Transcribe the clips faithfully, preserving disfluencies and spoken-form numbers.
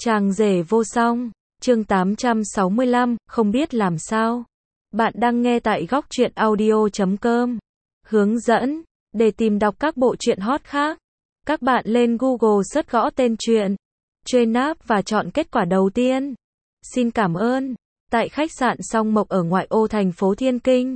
Chàng rể vô song, chương tám trăm sáu mươi lăm, không biết làm sao. Bạn đang nghe tại góc truyện audio chấm com. Hướng dẫn, để tìm đọc các bộ truyện hot khác, các bạn lên Google search gõ tên truyện, truy nạp và chọn kết quả đầu tiên. Xin cảm ơn. Tại khách sạn Song Mộc ở ngoại ô thành phố Thiên Kinh,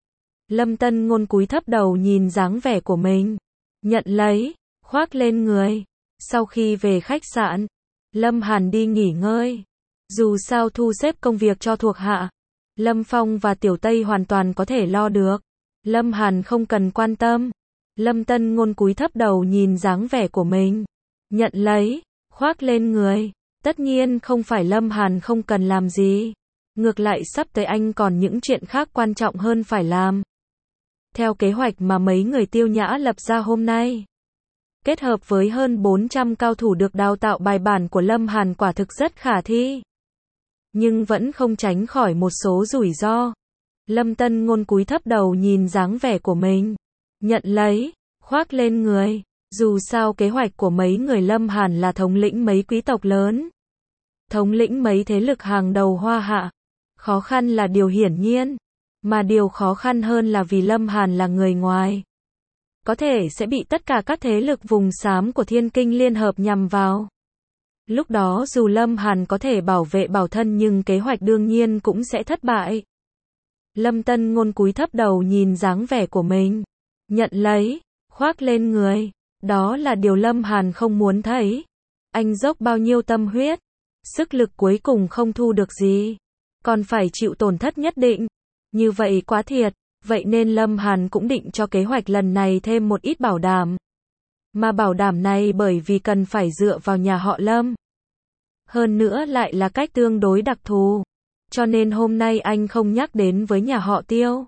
Lâm Tân Ngôn cúi thấp đầu nhìn dáng vẻ của mình, nhận lấy, khoác lên người. Sau khi về khách sạn, Lâm Hàn đi nghỉ ngơi. Dù sao thu xếp công việc cho thuộc hạ, Lâm Phong và Tiểu Tây hoàn toàn có thể lo được. Lâm Hàn không cần quan tâm. Lâm Tân Ngôn cúi thấp đầu nhìn dáng vẻ của mình, nhận lấy, khoác lên người. Tất nhiên không phải Lâm Hàn không cần làm gì. Ngược lại sắp tới anh còn những chuyện khác quan trọng hơn phải làm. Theo kế hoạch mà mấy người Tiêu Nhã lập ra hôm nay, kết hợp với hơn bốn trăm cao thủ được đào tạo bài bản của Lâm Hàn quả thực rất khả thi. Nhưng vẫn không tránh khỏi một số rủi ro. Lâm Tân Ngôn cúi thấp đầu nhìn dáng vẻ của mình, nhận lấy, khoác lên người. Dù sao kế hoạch của mấy người Lâm Hàn là thống lĩnh mấy quý tộc lớn, thống lĩnh mấy thế lực hàng đầu Hoa Hạ. Khó khăn là điều hiển nhiên, mà điều khó khăn hơn là vì Lâm Hàn là người ngoài, có thể sẽ bị tất cả các thế lực vùng xám của Thiên Kinh liên hợp nhằm vào. Lúc đó dù Lâm Hàn có thể bảo vệ bảo thân nhưng kế hoạch đương nhiên cũng sẽ thất bại. Lâm Tân Ngôn cúi thấp đầu nhìn dáng vẻ của mình, nhận lấy, khoác lên người. Đó là điều Lâm Hàn không muốn thấy. Anh dốc bao nhiêu tâm huyết, sức lực cuối cùng không thu được gì, còn phải chịu tổn thất nhất định. Như vậy quá thiệt. Vậy nên Lâm Hàn cũng định cho kế hoạch lần này thêm một ít bảo đảm. Mà bảo đảm này bởi vì cần phải dựa vào nhà họ Lâm. Hơn nữa lại là cách tương đối đặc thù. Cho nên hôm nay anh không nhắc đến với nhà họ Tiêu.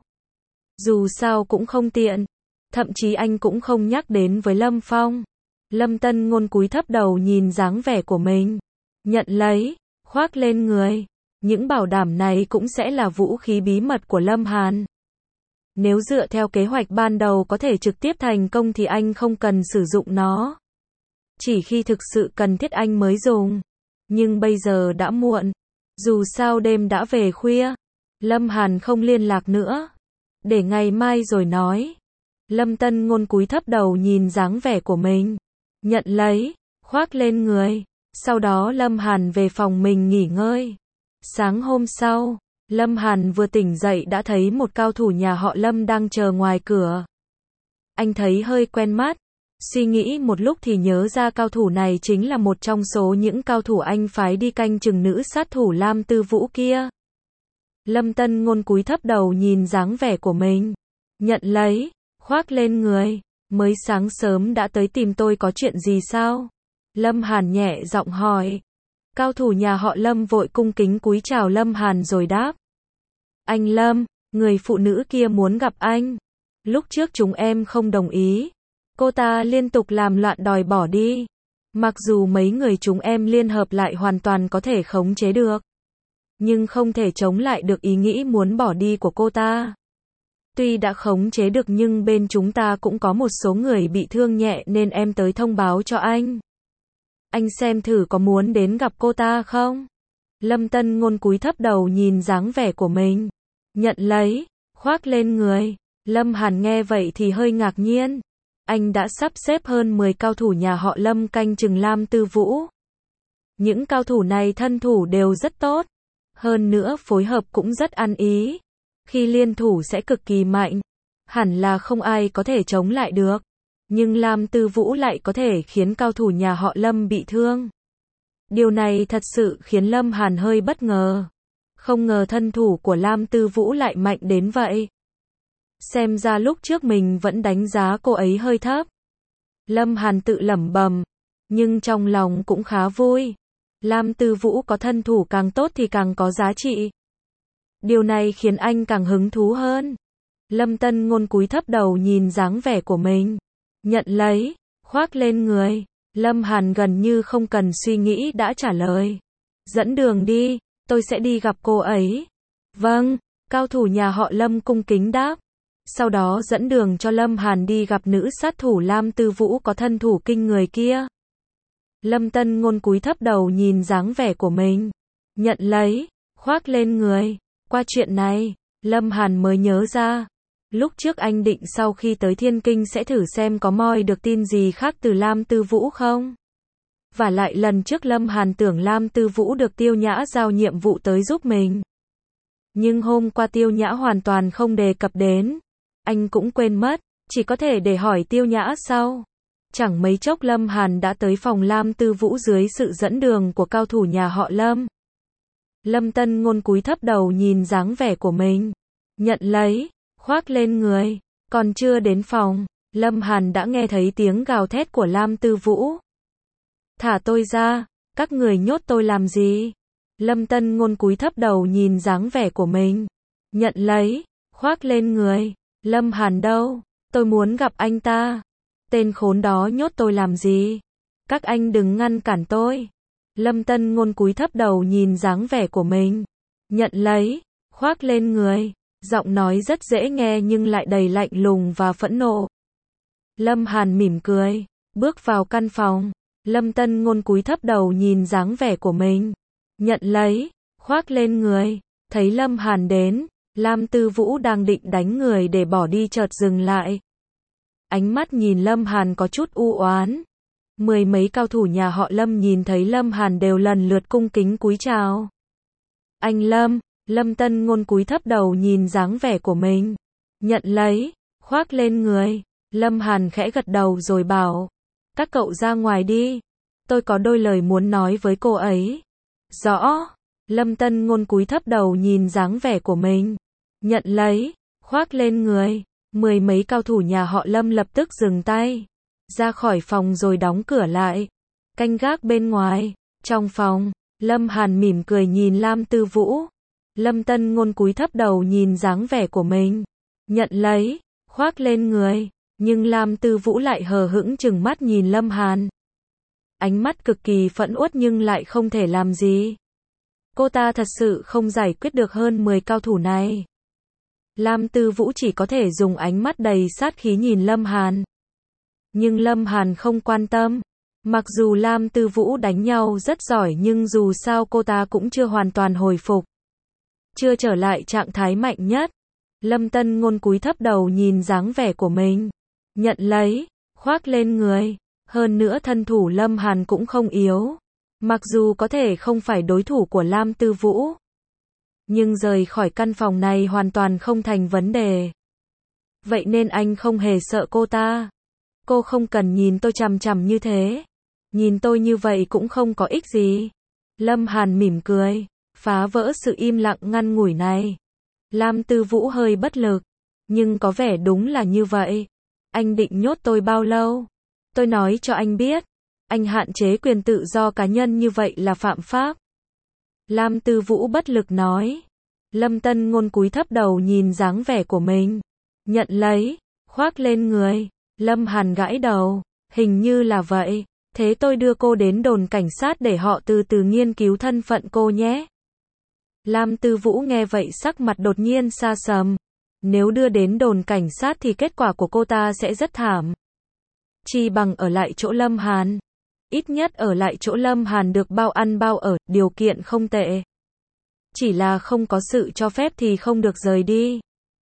Dù sao cũng không tiện. Thậm chí anh cũng không nhắc đến với Lâm Phong. Lâm Tân Ngôn cúi thấp đầu nhìn dáng vẻ của mình, nhận lấy, khoác lên người. Những bảo đảm này cũng sẽ là vũ khí bí mật của Lâm Hàn. Nếu dựa theo kế hoạch ban đầu có thể trực tiếp thành công thì anh không cần sử dụng nó. Chỉ khi thực sự cần thiết anh mới dùng. Nhưng bây giờ đã muộn. Dù sao đêm đã về khuya. Lâm Hàn không liên lạc nữa. Để ngày mai rồi nói. Lâm Tân Ngôn cúi thấp đầu nhìn dáng vẻ của mình, nhận lấy, khoác lên người. Sau đó Lâm Hàn về phòng mình nghỉ ngơi. Sáng hôm sau, Lâm Hàn vừa tỉnh dậy đã thấy một cao thủ nhà họ Lâm đang chờ ngoài cửa. Anh thấy hơi quen mắt, suy nghĩ một lúc thì nhớ ra cao thủ này chính là một trong số những cao thủ anh phái đi canh chừng nữ sát thủ Lam Tư Vũ kia. Lâm Tân Ngôn cúi thấp đầu nhìn dáng vẻ của mình, nhận lấy, khoác lên người. Mới sáng sớm đã tới tìm tôi có chuyện gì sao? Lâm Hàn nhẹ giọng hỏi. Cao thủ nhà họ Lâm vội cung kính cúi chào Lâm Hàn rồi đáp. Anh Lâm, người phụ nữ kia muốn gặp anh. Lúc trước chúng em không đồng ý. Cô ta liên tục làm loạn đòi bỏ đi. Mặc dù mấy người chúng em liên hợp lại hoàn toàn có thể khống chế được, nhưng không thể chống lại được ý nghĩ muốn bỏ đi của cô ta. Tuy đã khống chế được nhưng bên chúng ta cũng có một số người bị thương nhẹ nên em tới thông báo cho anh. Anh xem thử có muốn đến gặp cô ta không? Lâm Tân Ngôn cúi thấp đầu nhìn dáng vẻ của mình, nhận lấy, khoác lên người. Lâm Hàn nghe vậy thì hơi ngạc nhiên. Anh đã sắp xếp hơn mười cao thủ nhà họ Lâm canh chừng Lam Tư Vũ. Những cao thủ này thân thủ đều rất tốt. Hơn nữa phối hợp cũng rất ăn ý. Khi liên thủ sẽ cực kỳ mạnh. Hẳn là không ai có thể chống lại được. Nhưng Lam Tư Vũ lại có thể khiến cao thủ nhà họ Lâm bị thương. Điều này thật sự khiến Lâm Hàn hơi bất ngờ. Không ngờ thân thủ của Lam Tư Vũ lại mạnh đến vậy. Xem ra lúc trước mình vẫn đánh giá cô ấy hơi thấp. Lâm Hàn tự lẩm bẩm, nhưng trong lòng cũng khá vui. Lam Tư Vũ có thân thủ càng tốt thì càng có giá trị. Điều này khiến anh càng hứng thú hơn. Lâm Tân Ngôn cúi thấp đầu nhìn dáng vẻ của mình, nhận lấy, khoác lên người. Lâm Hàn gần như không cần suy nghĩ đã trả lời. Dẫn đường đi, tôi sẽ đi gặp cô ấy. Vâng, cao thủ nhà họ Lâm cung kính đáp. Sau đó dẫn đường cho Lâm Hàn đi gặp nữ sát thủ Lam Tư Vũ có thân thủ kinh người kia. Lâm Tân Ngôn cúi thấp đầu nhìn dáng vẻ của mình. Nhận lấy, khoác lên người. Qua chuyện này, Lâm Hàn mới nhớ ra. Lúc trước anh định sau khi tới Thiên Kinh sẽ thử xem có moi được tin gì khác từ Lam Tư Vũ không. Và lại lần trước Lâm Hàn tưởng Lam Tư Vũ được Tiêu Nhã giao nhiệm vụ tới giúp mình. Nhưng hôm qua Tiêu Nhã hoàn toàn không đề cập đến. Anh cũng quên mất, chỉ có thể để hỏi Tiêu Nhã sau. Chẳng mấy chốc Lâm Hàn đã tới phòng Lam Tư Vũ dưới sự dẫn đường của cao thủ nhà họ Lâm. Lâm Tân Ngôn cúi thấp đầu nhìn dáng vẻ của mình. Nhận lấy, khoác lên người. Còn chưa đến phòng, Lâm Hàn đã nghe thấy tiếng gào thét của Lam Tư Vũ. Thả tôi ra, các người nhốt tôi làm gì? Lâm Tân Ngôn cúi thấp đầu nhìn dáng vẻ của mình. Nhận lấy, khoác lên người. Lâm Hàn đâu? Tôi muốn gặp anh ta. Tên khốn đó nhốt tôi làm gì? Các anh đừng ngăn cản tôi. Lâm Tân Ngôn cúi thấp đầu nhìn dáng vẻ của mình. Nhận lấy, khoác lên người. Giọng nói rất dễ nghe nhưng lại đầy lạnh lùng và phẫn nộ. Lâm Hàn mỉm cười, bước vào căn phòng. Lâm Tân Ngôn cúi thấp đầu nhìn dáng vẻ của mình. Nhận lấy, khoác lên người. Thấy Lâm Hàn đến, Lam Tư Vũ đang định đánh người để bỏ đi chợt dừng lại. Ánh mắt nhìn Lâm Hàn có chút u oán. Mười mấy cao thủ nhà họ Lâm nhìn thấy Lâm Hàn đều lần lượt cung kính cúi chào. Anh Lâm, Lâm Tân Ngôn cúi thấp đầu nhìn dáng vẻ của mình. Nhận lấy, khoác lên người. Lâm Hàn khẽ gật đầu rồi bảo. Các cậu ra ngoài đi. Tôi có đôi lời muốn nói với cô ấy. Rõ. Lâm Tân Ngôn cúi thấp đầu nhìn dáng vẻ của mình. Nhận lấy, khoác lên người. Mười mấy cao thủ nhà họ Lâm lập tức dừng tay. Ra khỏi phòng rồi đóng cửa lại. Canh gác bên ngoài. Trong phòng, Lâm Hàn mỉm cười nhìn Lam Tư Vũ. Lâm Tân Ngôn cúi thấp đầu nhìn dáng vẻ của mình. Nhận lấy, khoác lên người. Nhưng Lam Tư Vũ lại hờ hững chừng mắt nhìn Lâm Hàn. Ánh mắt cực kỳ phẫn uất nhưng lại không thể làm gì. Cô ta thật sự không giải quyết được hơn mười cao thủ này. Lam Tư Vũ chỉ có thể dùng ánh mắt đầy sát khí nhìn Lâm Hàn. Nhưng Lâm Hàn không quan tâm. Mặc dù Lam Tư Vũ đánh nhau rất giỏi nhưng dù sao cô ta cũng chưa hoàn toàn hồi phục. Chưa trở lại trạng thái mạnh nhất. Lâm Tân Ngôn cúi thấp đầu nhìn dáng vẻ của mình. Nhận lấy, khoác lên người. Hơn nữa thân thủ Lâm Hàn cũng không yếu. Mặc dù có thể không phải đối thủ của Lam Tư Vũ. Nhưng rời khỏi căn phòng này hoàn toàn không thành vấn đề. Vậy nên anh không hề sợ cô ta. Cô không cần nhìn tôi chằm chằm như thế. Nhìn tôi như vậy cũng không có ích gì. Lâm Hàn mỉm cười, phá vỡ sự im lặng ngắn ngủi này. Lam Tư Vũ hơi bất lực. Nhưng có vẻ đúng là như vậy. Anh định nhốt tôi bao lâu? Tôi nói cho anh biết. Anh hạn chế quyền tự do cá nhân như vậy là phạm pháp. Lam Tư Vũ bất lực nói. Lâm Tân Ngôn cúi thấp đầu nhìn dáng vẻ của mình. Nhận lấy, khoác lên người. Lâm Hàn gãi đầu. Hình như là vậy. Thế tôi đưa cô đến đồn cảnh sát để họ từ từ nghiên cứu thân phận cô nhé. Lam Tư Vũ nghe vậy sắc mặt đột nhiên sa sầm. Nếu đưa đến đồn cảnh sát thì kết quả của cô ta sẽ rất thảm. Chi bằng ở lại chỗ Lâm Hàn. Ít nhất ở lại chỗ Lâm Hàn được bao ăn bao ở, điều kiện không tệ. Chỉ là không có sự cho phép thì không được rời đi.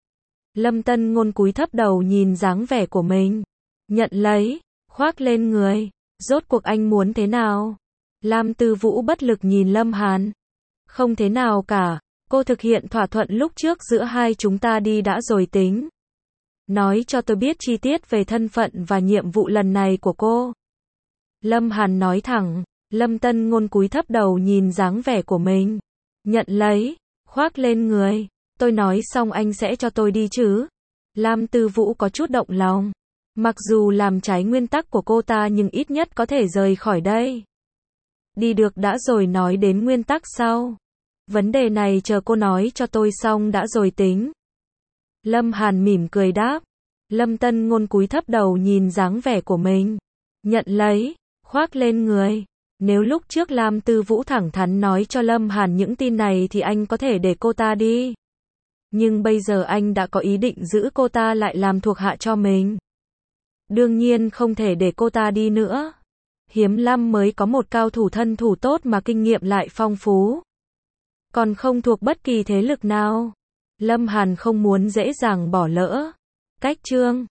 Lâm Tân Ngôn cúi thấp đầu nhìn dáng vẻ của mình. Nhận lấy, khoác lên người. Rốt cuộc anh muốn thế nào? Lam Tư Vũ bất lực nhìn Lâm Hàn. Không thế nào cả, cô thực hiện thỏa thuận lúc trước giữa hai chúng ta đi đã rồi tính. Nói cho tôi biết chi tiết về thân phận và nhiệm vụ lần này của cô. Lâm Hàn nói thẳng. Lâm Tân Ngôn cúi thấp đầu nhìn dáng vẻ của mình. Nhận lấy, khoác lên người. Tôi nói xong anh sẽ cho tôi đi chứ? Lam Tư Vũ có chút động lòng. Mặc dù làm trái nguyên tắc của cô ta nhưng ít nhất có thể rời khỏi đây. Đi được đã rồi nói đến nguyên tắc sau. Vấn đề này chờ cô nói cho tôi xong đã rồi tính. Lâm Hàn mỉm cười đáp. Lâm Tân Ngôn cúi thấp đầu nhìn dáng vẻ của mình. Nhận lấy, khoác lên người. Nếu lúc trước Lam Tư Vũ thẳng thắn nói cho Lâm Hàn những tin này thì anh có thể để cô ta đi. Nhưng bây giờ anh đã có ý định giữ cô ta lại làm thuộc hạ cho mình. Đương nhiên không thể để cô ta đi nữa. Hiếm lắm mới có một cao thủ thân thủ tốt mà kinh nghiệm lại phong phú. Còn không thuộc bất kỳ thế lực nào. Lâm Hàn không muốn dễ dàng bỏ lỡ. Cách chương